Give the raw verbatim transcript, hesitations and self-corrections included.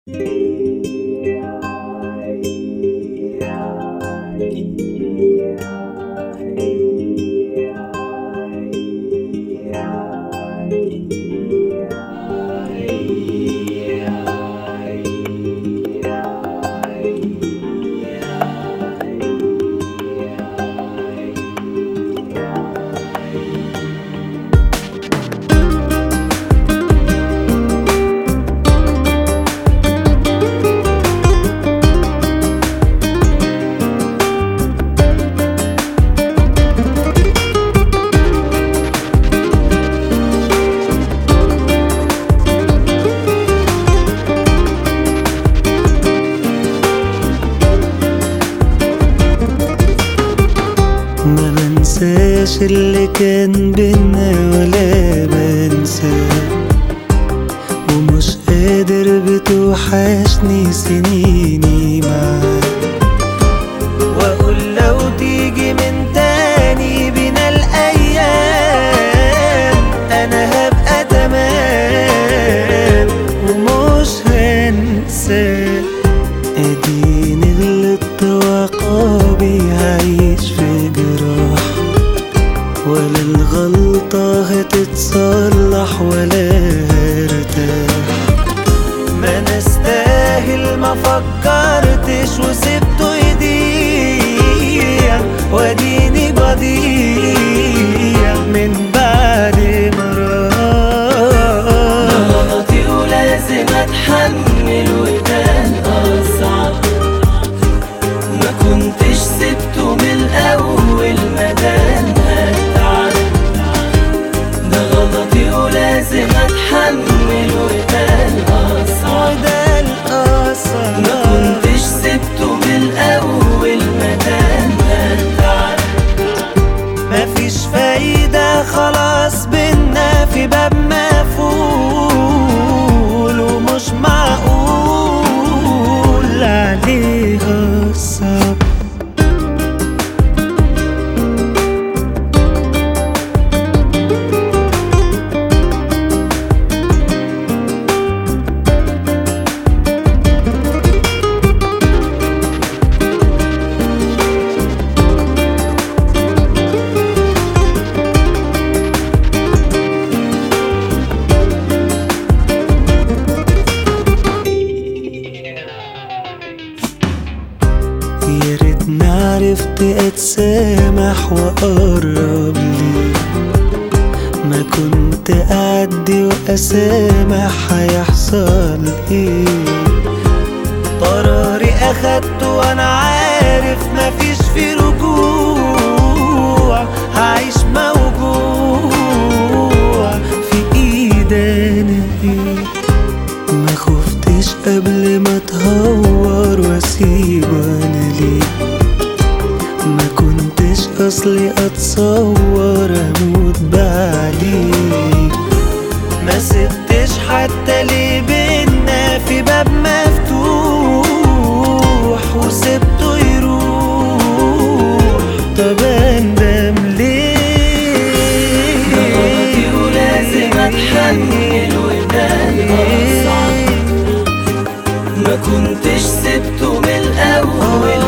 ما بنساش اللي كان بينا ولا بنساه، ومش قادر بتوحشني سنيني معاك، واقول لو تيجي من تاني بينا الايام انا هبقى تمام ومش هنساك. اديني غلطت وعقابي هعيش في جراح، ولا الغلطة هتتصلح ولا هرتاح. ما نستاهل ما فكرتش وسبته يضيع، واديني بضيع من بعد ما راح. ده غلطي ولازم اتحمل وده الاصعب، ما كنتش سبته من الاول مادام هتعب. ده غلطي ولازم اتحمل وده الاصعب، وده الأصعب. ما كنتش سبته من الاول مادام هتعب. مفيش فايدة خلاص بينا في باب مقفول، ومش معقول عليها الصبر. يا ريتني عرفت اتسامح واقرب ليك، ما كنت اعدي واسامح هيحصل ايه. قراري اخدته وانا عارف مفيش في رجوع، هعيش موجوع في ايدي ايه. ما خفتش قبل ما اتهور واسيب انا ليه، ما كنتش اصلي اتصور اموت بعديك. ما سبتش حتى ليه بينا في باب مفتوح وسبته يروح. طب اندم ليه؟ ده غلطي ولازم اتحمل وده الاصعب، ما كنتش سبته من الاول